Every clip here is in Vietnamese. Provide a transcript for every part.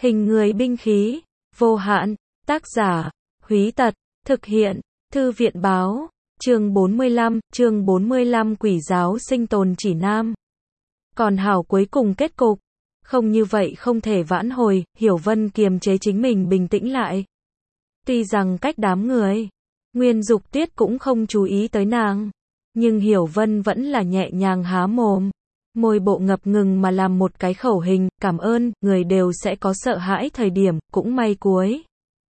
Hình người binh khí, vô hạn, tác giả, Húy Tật, thực hiện, Thư viện báo, chương 45, Quỷ giáo sinh tồn chỉ nam. Còn hảo cuối cùng kết cục, không như vậy không thể vãn hồi, Hiểu Vân kiềm chế chính mình bình tĩnh lại. Tuy rằng cách đám người, Nguyên Dục Tuyết cũng không chú ý tới nàng, nhưng Hiểu Vân vẫn là nhẹ nhàng há mồm, môi bộ ngập ngừng mà làm một cái khẩu hình, cảm ơn, người đều sẽ có sợ hãi thời điểm, cũng may cuối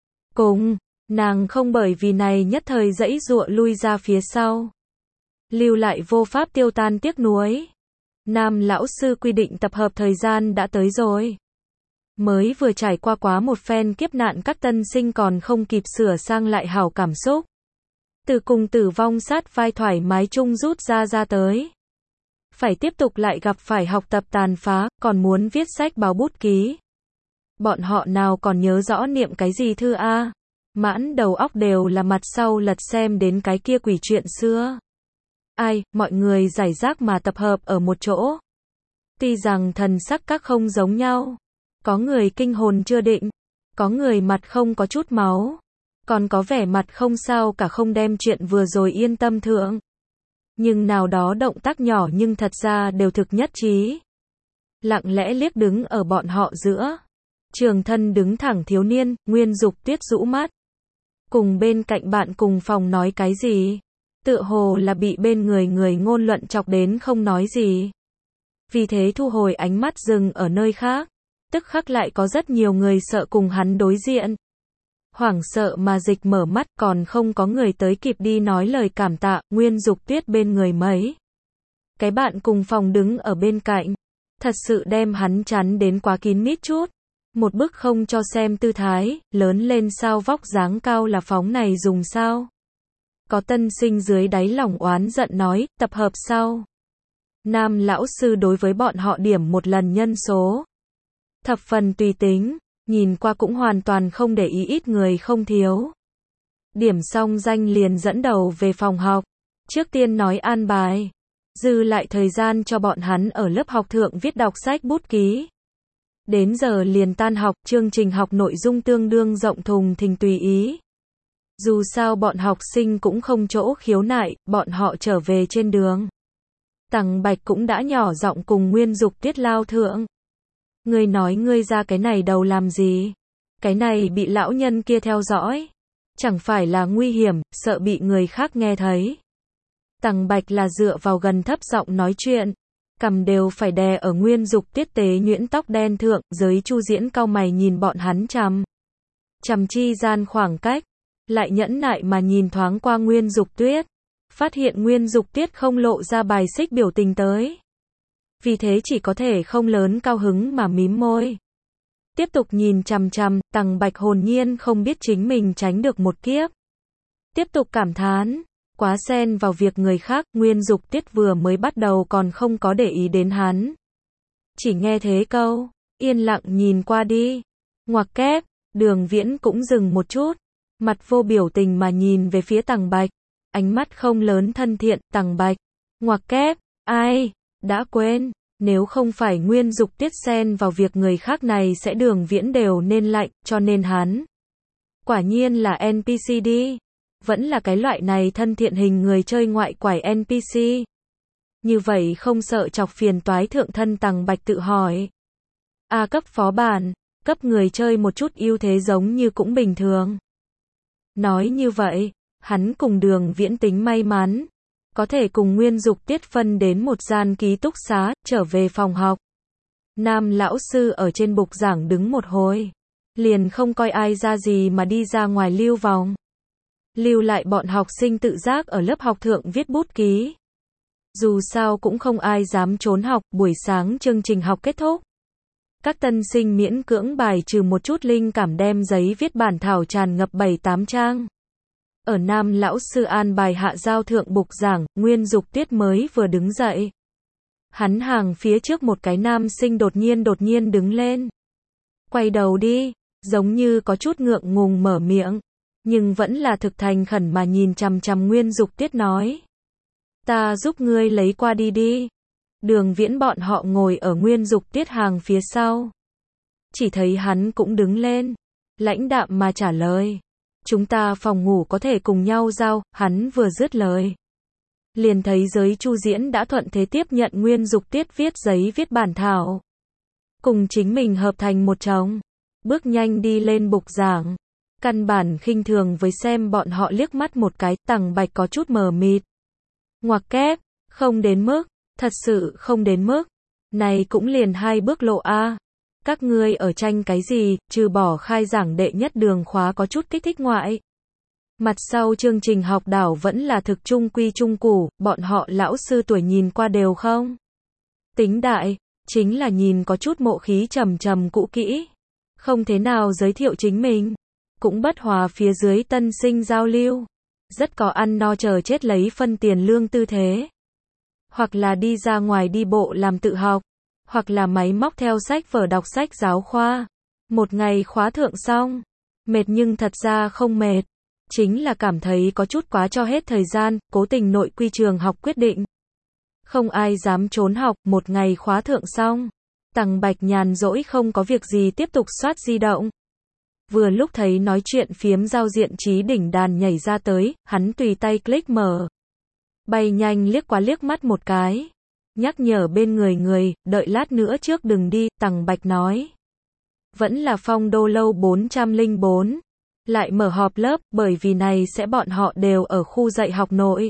cùng, nàng không bởi vì này nhất thời giãy giụa lui ra phía sau, lưu lại vô pháp tiêu tan tiếc nuối. Nam lão sư quy định tập hợp thời gian đã tới rồi. Mới vừa trải qua quá một phen kiếp nạn, các tân sinh còn không kịp sửa sang lại hảo cảm xúc. Từ cùng tử vong sát vai thoải mái chung rút ra tới. Phải tiếp tục lại gặp phải học tập tàn phá, còn muốn viết sách báo bút ký. Bọn họ nào còn nhớ rõ niệm cái gì thư a? Mãn đầu óc đều là mặt sau lật xem đến cái kia quỷ chuyện xưa. Ai, mọi người giải rác mà tập hợp ở một chỗ. Tuy rằng thần sắc các không giống nhau. Có người kinh hồn chưa định. Có người mặt không có chút máu. Còn có vẻ mặt không sao cả, không đem chuyện vừa rồi yên tâm thượng. Nhưng nào đó động tác nhỏ nhưng thật ra đều thực nhất trí. Lặng lẽ liếc đứng ở bọn họ giữa. Trường thân đứng thẳng thiếu niên, Nguyên Dục Tuyết rũ mắt. Cùng bên cạnh bạn cùng phòng nói cái gì? Tựa hồ là bị bên người ngôn luận chọc đến không nói gì. Vì thế thu hồi ánh mắt dừng ở nơi khác. Tức khắc lại có rất nhiều người sợ cùng hắn đối diện. Hoảng sợ mà dịch mở mắt, còn không có người tới kịp đi nói lời cảm tạ. Nguyên Dục Tuyết bên người mấy cái bạn cùng phòng đứng ở bên cạnh, thật sự đem hắn chắn đến quá kín mít chút. Một bức không cho xem tư thái, lớn lên sao vóc dáng cao là phóng này dùng sao? Có tân sinh dưới đáy lòng oán giận nói, tập hợp sau. Nam lão sư đối với bọn họ điểm một lần nhân số. Thập phần tùy tính, nhìn qua cũng hoàn toàn không để ý, ít người không thiếu. Điểm xong danh liền dẫn đầu về phòng học. Trước tiên nói an bài. Dư lại thời gian cho bọn hắn ở lớp học thượng viết đọc sách bút ký. Đến giờ liền tan học, chương trình học nội dung tương đương rộng thùng thình tùy ý. Dù sao bọn học sinh cũng không chỗ khiếu nại, bọn họ trở về trên đường. Tằng Bạch cũng đã nhỏ giọng cùng Nguyên Dục Tuyết lao thượng. Ngươi nói ngươi ra cái này đầu làm gì? Cái này bị lão nhân kia theo dõi. Chẳng phải là nguy hiểm, sợ bị người khác nghe thấy. Tằng Bạch là dựa vào gần thấp giọng nói chuyện. Cằm đều phải đè ở Nguyên Dục Tuyết tế nhuyễn tóc đen thượng, giới Chu Diễn cau mày nhìn bọn hắn chằm chi gian khoảng cách, lại nhẫn nại mà nhìn thoáng qua Nguyên Dục Tuyết, phát hiện Nguyên Dục Tuyết không lộ ra bài xích biểu tình tới. Vì thế chỉ có thể không lớn cao hứng mà mím môi. Tiếp tục nhìn chằm, Tằng Bạch hồn nhiên không biết chính mình tránh được một kiếp. Tiếp tục cảm thán. Quá xen vào việc người khác, Nguyên Dục Tuyết vừa mới bắt đầu còn không có để ý đến hắn. Chỉ nghe thế câu, yên lặng nhìn qua đi. Ngoặc kép, Đường Viễn cũng dừng một chút, mặt vô biểu tình mà nhìn về phía Tằng Bạch, ánh mắt không lớn thân thiện. Tằng Bạch, ngoặc kép, ai, đã quên, nếu không phải Nguyên Dục Tuyết xen vào việc người khác này sẽ Đường Viễn đều nên lạnh, cho nên hắn quả nhiên là NPC đi. Vẫn là cái loại này thân thiện hình người chơi ngoại quải NPC. Như vậy không sợ chọc phiền toái thượng thân. Tằng Bạch tự hỏi. A cấp phó bản, cấp người chơi một chút ưu thế giống như cũng bình thường. Nói như vậy, hắn cùng Đường Viễn tính may mắn. Có thể cùng Nguyên Dục Tuyết phân đến một gian ký túc xá, trở về phòng học. Nam lão sư ở trên bục giảng đứng một hồi. Liền không coi ai ra gì mà đi ra ngoài lưu vòng. Lưu lại bọn học sinh tự giác ở lớp học thượng viết bút ký. Dù sao cũng không ai dám trốn học, buổi sáng chương trình học kết thúc. Các tân sinh miễn cưỡng bài trừ một chút linh cảm đem giấy viết bản thảo tràn ngập 7-8 trang. Ở Nam lão sư an bài hạ giao thượng bục giảng, Nguyên Dục Tuyết mới vừa đứng dậy. Hắn hàng phía trước một cái nam sinh đột nhiên đứng lên. Quay đầu đi, giống như có chút ngượng ngùng mở miệng. Nhưng vẫn là thực thành khẩn mà nhìn chằm Nguyên Dục Tuyết nói. Ta giúp ngươi lấy qua đi. Đường Viễn bọn họ ngồi ở Nguyên Dục Tuyết hàng phía sau. chỉ thấy hắn cũng đứng lên, lãnh đạm mà trả lời. Chúng ta phòng ngủ có thể cùng nhau giao, hắn vừa dứt lời. Liền thấy giới Chu Diễn đã thuận thế tiếp nhận Nguyên Dục Tiết viết giấy viết bản thảo. Cùng chính mình hợp thành một chồng. Bước nhanh đi lên bục giảng. Căn bản khinh thường với xem bọn họ liếc mắt một cái, Tằng Bạch có chút mờ mịt. Ngoặc kép, không đến mức, thật sự không đến mức. Này cũng liền 2 bước lộ a. Các ngươi ở tranh cái gì, trừ bỏ khai giảng đệ nhất đường khóa có chút kích thích ngoại. Mặt sau chương trình học đảo vẫn là thực trung quy trung củ, bọn họ lão sư tuổi nhìn qua đều không tính đại, chính là nhìn có chút mộ khí trầm trầm cũ kỹ. Không thế nào giới thiệu chính mình, cũng bất hòa phía dưới tân sinh giao lưu. Rất có ăn no chờ chết lấy phân tiền lương tư thế. Hoặc là đi ra ngoài đi bộ làm tự học, hoặc là máy móc theo sách vở đọc sách giáo khoa. Một ngày khóa thượng xong, mệt nhưng thật ra không mệt. Chính là cảm thấy có chút quá cho hết thời gian, cố tình nội quy trường học quyết định. Không ai dám trốn học, một ngày khóa thượng xong. Tằng Bạch nhàn rỗi không có việc gì tiếp tục soát di động. Vừa lúc thấy nói chuyện phiếm giao diện trí đỉnh đàn nhảy ra tới, hắn tùy tay click mở. Bay nhanh liếc qua liếc mắt một cái. Nhắc nhở bên người, đợi lát nữa trước đừng đi, Tằng Bạch nói. Vẫn là Phong Đô lâu 404. Lại mở họp lớp, bởi vì này sẽ bọn họ đều ở khu dạy học nội.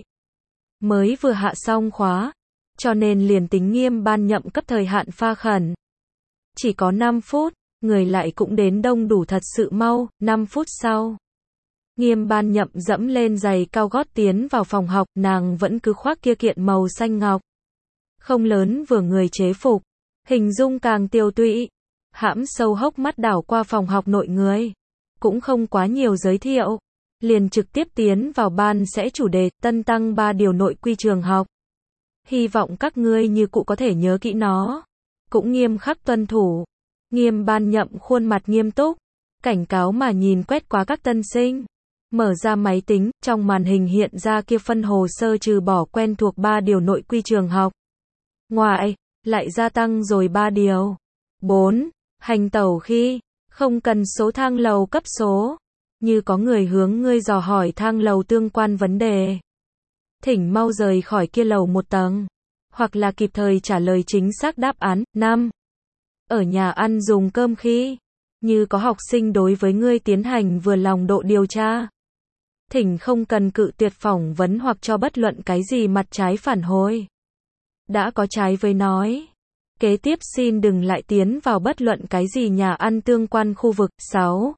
Mới vừa hạ xong khóa, cho nên liền tính Nghiêm ban nhậm cấp thời hạn pha khẩn. Chỉ có 5 phút, người lại cũng đến đông đủ thật sự mau, 5 phút sau. Nghiêm ban nhậm dẫm lên giày cao gót tiến vào phòng học, nàng vẫn cứ khoác kia kiện màu xanh ngọc. Không lớn vừa người chế phục, hình dung càng tiêu tụy. Hãm sâu hốc mắt đảo qua phòng học nội người. Cũng không quá nhiều giới thiệu. Liền trực tiếp tiến vào ban sẽ chủ đề, tân tăng 3 điều nội quy trường học. Hy vọng các ngươi như cụ có thể nhớ kỹ nó. Cũng nghiêm khắc tuân thủ. Nghiêm ban nhậm khuôn mặt nghiêm túc. Cảnh cáo mà nhìn quét qua các tân sinh. Mở ra máy tính, trong màn hình hiện ra kia phân hồ sơ trừ bỏ quen thuộc 3 điều nội quy trường học. Ngoài, lại gia tăng rồi 3 điều. 4. Hành tẩu khi không cần số thang lầu cấp số. Như có người hướng ngươi dò hỏi thang lầu tương quan vấn đề. Thỉnh mau rời khỏi kia lầu một tầng. Hoặc là kịp thời trả lời chính xác đáp án. 5. Ở nhà ăn dùng cơm khi như có học sinh đối với ngươi tiến hành vừa lòng độ điều tra. Thỉnh không cần cự tuyệt phỏng vấn hoặc cho bất luận cái gì mặt trái phản hồi. Đã có trái với nói. Kế tiếp xin đừng lại tiến vào bất luận cái gì nhà ăn tương quan khu vực. 6.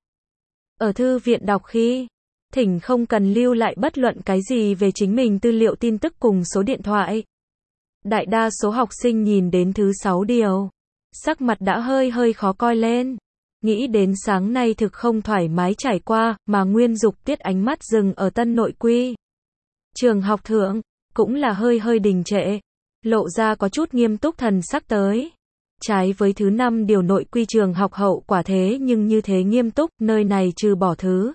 Ở thư viện đọc khi, thỉnh không cần lưu lại bất luận cái gì về chính mình tư liệu tin tức cùng số điện thoại. Đại đa số học sinh nhìn đến thứ 6 điều. Sắc mặt đã hơi khó coi lên. Nghĩ đến sáng nay thực không thoải mái trải qua, mà Nguyên Dục Tiết ánh mắt dừng ở tân nội quy. Trường học thượng, cũng là hơi đình trệ. Lộ ra có chút nghiêm túc thần sắc tới. Trái với thứ 5 điều nội quy trường học hậu quả thế nhưng như thế nghiêm túc, nơi này trừ bỏ thứ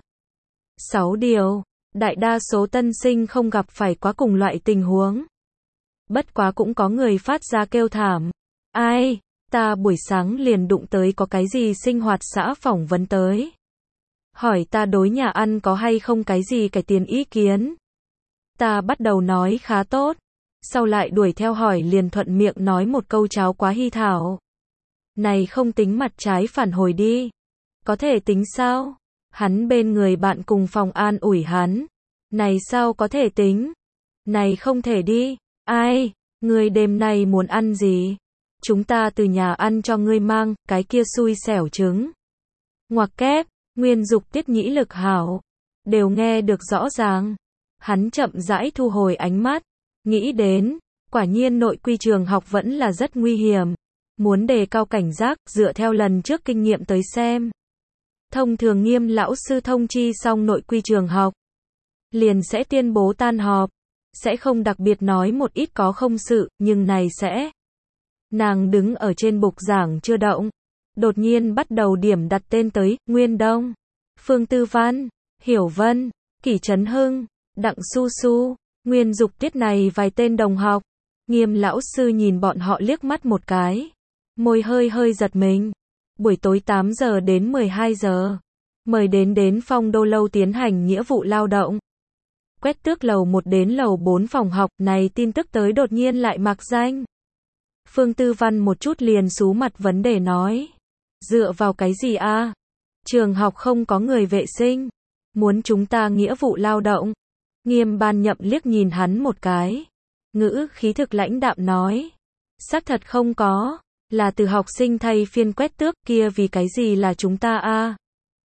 6 điều. Đại đa số tân sinh không gặp phải quá cùng loại tình huống. Bất quá cũng có người phát ra kêu thảm. Ai, ta buổi sáng liền đụng tới có cái gì sinh hoạt xã phỏng vấn tới. Hỏi ta đối nhà ăn có hay không cái gì cải tiến ý kiến. Ta bắt đầu nói khá tốt. Sau lại đuổi theo hỏi liền thuận miệng nói một câu cháo quá hy thảo. Này không tính mặt trái phản hồi đi. Có thể tính sao? Hắn bên người bạn cùng phòng an ủi hắn. Này sao có thể tính? Này không thể đi. Ai? Ngươi đêm nay muốn ăn gì? Chúng ta từ nhà ăn cho ngươi mang, cái kia xui xẻo trứng. Ngoặc kép, Nguyên Dục Tiết nhĩ lực hảo. Đều nghe được rõ ràng. Hắn chậm rãi thu hồi ánh mắt. Nghĩ đến, quả nhiên nội quy trường học vẫn là rất nguy hiểm. Muốn đề cao cảnh giác, dựa theo lần trước kinh nghiệm tới xem. Thông thường Nghiêm lão sư thông chi xong nội quy trường học. Liền sẽ tuyên bố tan họp. Sẽ không đặc biệt nói một ít có không sự, nhưng này sẽ. Nàng đứng ở trên bục giảng chưa động. Đột nhiên bắt đầu điểm đặt tên tới, Nguyên Đông, Phương Tư Văn, Hiểu Vân, Kỷ Trấn Hưng, Đặng Su Su. Nguyên Dục Tiết này vài tên đồng học. Nghiêm lão sư nhìn bọn họ liếc mắt một cái. Môi hơi giật mình. buổi tối 8 giờ đến 12 giờ. Mời đến Phong Đô Lâu tiến hành nghĩa vụ lao động. Quét tước lầu 1 đến lầu 4 phòng học, này tin tức tới đột nhiên lại mặc danh. Phương Tư Văn một chút liền sú mặt vấn đề nói. Dựa vào cái gì a? Trường học không có người vệ sinh. Muốn chúng ta nghĩa vụ lao động. Nghiêm Ban Nhậm liếc nhìn hắn một cái. Ngữ khí thực lãnh đạm nói. Xác thật không có. Là từ học sinh thay phiên quét tước kia vì cái gì là chúng ta a?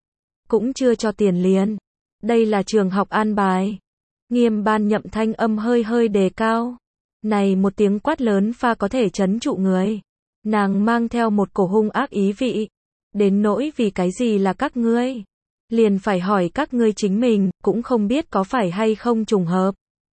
Cũng chưa cho tiền liền. Đây là trường học an bài. Nghiêm Ban Nhậm thanh âm hơi hơi đề cao. Này một tiếng quát lớn pha có thể trấn trụ người. Nàng mang theo một cổ hung ác ý vị. Đến nỗi vì cái gì là các ngươi. Liền phải hỏi các ngươi chính mình, cũng không biết có phải hay không trùng hợp.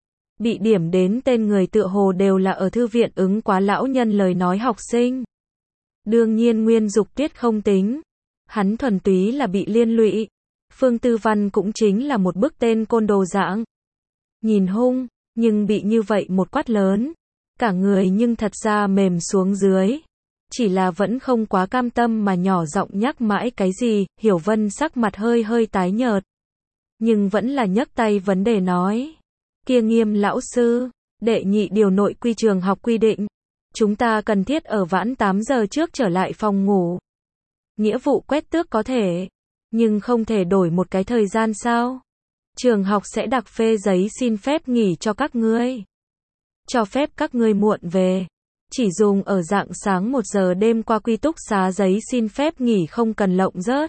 Bị điểm đến tên người tựa hồ đều là ở thư viện ứng quá lão nhân lời nói học sinh. Đương nhiên Nguyên Dục Tuyết không tính. Hắn thuần túy là bị liên lụy. Phương Tư Văn cũng chính là một bức tên côn đồ dạng. Nhìn hung, nhưng bị như vậy một quát lớn. Cả người nhưng thật ra mềm xuống dưới. Chỉ là vẫn không quá cam tâm mà nhỏ giọng nhắc mãi cái gì, Hiểu Vân sắc mặt hơi hơi tái nhợt. Nhưng vẫn là nhấc tay vấn đề nói. Kia Nghiêm lão sư, đệ nhị điều nội quy trường học quy định. Chúng ta cần thiết ở vãn 8 giờ trước trở lại phòng ngủ. Nghĩa vụ quét tước có thể, nhưng không thể đổi một cái thời gian sao? Trường học sẽ đặc phê giấy xin phép nghỉ cho các ngươi. Cho phép các ngươi muộn về. Chỉ dùng ở rạng sáng 1 giờ đêm qua quy túc xá giấy xin phép nghỉ không cần lộng rớt.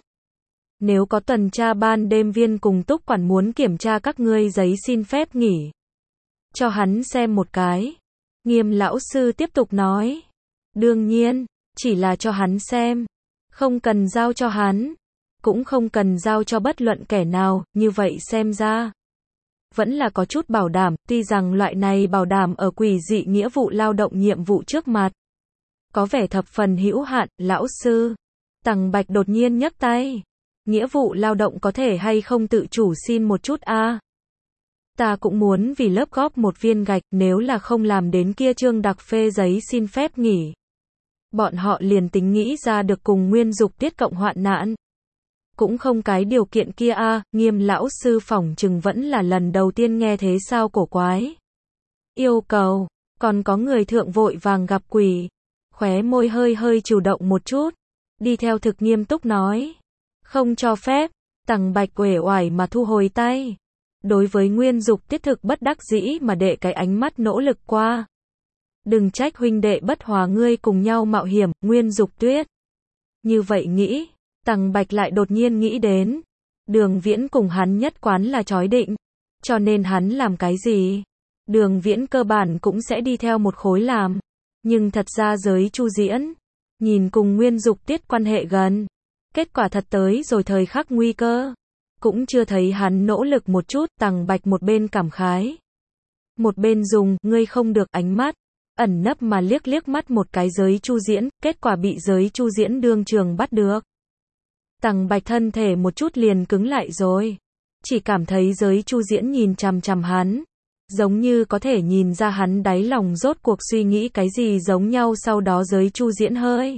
Nếu có tuần tra ban đêm viên cùng túc quản muốn kiểm tra các ngươi giấy xin phép nghỉ. Cho hắn xem một cái. Nghiêm lão sư tiếp tục nói. Đương nhiên, chỉ là cho hắn xem. Không cần giao cho hắn. Cũng không cần giao cho bất luận kẻ nào, như vậy xem ra. Vẫn là có chút bảo đảm, tuy rằng loại này bảo đảm ở quỷ dị nghĩa vụ lao động nhiệm vụ trước mặt. Có vẻ thập phần hữu hạn, lão sư. Tằng Bạch đột nhiên nhấc tay. Nghĩa vụ lao động có thể hay không tự chủ xin một chút a? Ta cũng muốn vì lớp góp một viên gạch, nếu là không làm đến kia trương đặc phê giấy xin phép nghỉ. Bọn họ liền tính nghĩ ra được cùng Nguyên Dục Tiết cộng hoạn nạn. Cũng không cái điều kiện kia a. Nghiêm lão sư phỏng chừng vẫn là lần đầu tiên nghe thế sao cổ quái. Yêu cầu, còn có người thượng vội vàng gặp quỷ. Khóe môi hơi hơi chủ động một chút. Đi theo thực nghiêm túc nói. Không cho phép. Tằng Bạch uể oải mà thu hồi tay. Đối với Nguyên Dục Tiết thực bất đắc dĩ mà đệ cái ánh mắt nỗ lực qua. Đừng trách huynh đệ bất hòa ngươi cùng nhau mạo hiểm, Nguyên Dục Tuyết. Như vậy nghĩ, Tằng Bạch lại đột nhiên nghĩ đến. Đường Viễn cùng hắn nhất quán là chói định. Cho nên hắn làm cái gì? Đường Viễn cơ bản cũng sẽ đi theo một khối làm. Nhưng thật ra giới Chu Diễn. Nhìn cùng Nguyên Dục Tiết quan hệ gần. Kết quả thật tới rồi thời khắc nguy cơ. Cũng chưa thấy hắn nỗ lực một chút, Tằng Bạch một bên cảm khái. Một bên dùng, ngươi không được ánh mắt. Ẩn nấp mà liếc mắt một cái giới Chu Diễn, kết quả bị giới Chu Diễn đương trường bắt được. Tằng Bạch thân thể một chút liền cứng lại rồi. Chỉ cảm thấy giới Chu Diễn nhìn chằm chằm hắn. Giống như có thể nhìn ra hắn đáy lòng rốt cuộc suy nghĩ cái gì giống nhau, sau đó giới Chu Diễn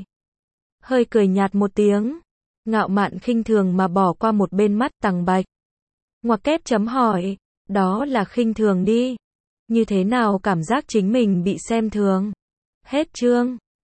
hơi cười nhạt một tiếng. Ngạo mạn khinh thường mà bỏ qua một bên mắt Tằng Bạch. Ngoặc kép chấm hỏi. Đó là khinh thường đi. Như thế nào cảm giác chính mình bị xem thường. Hết chương.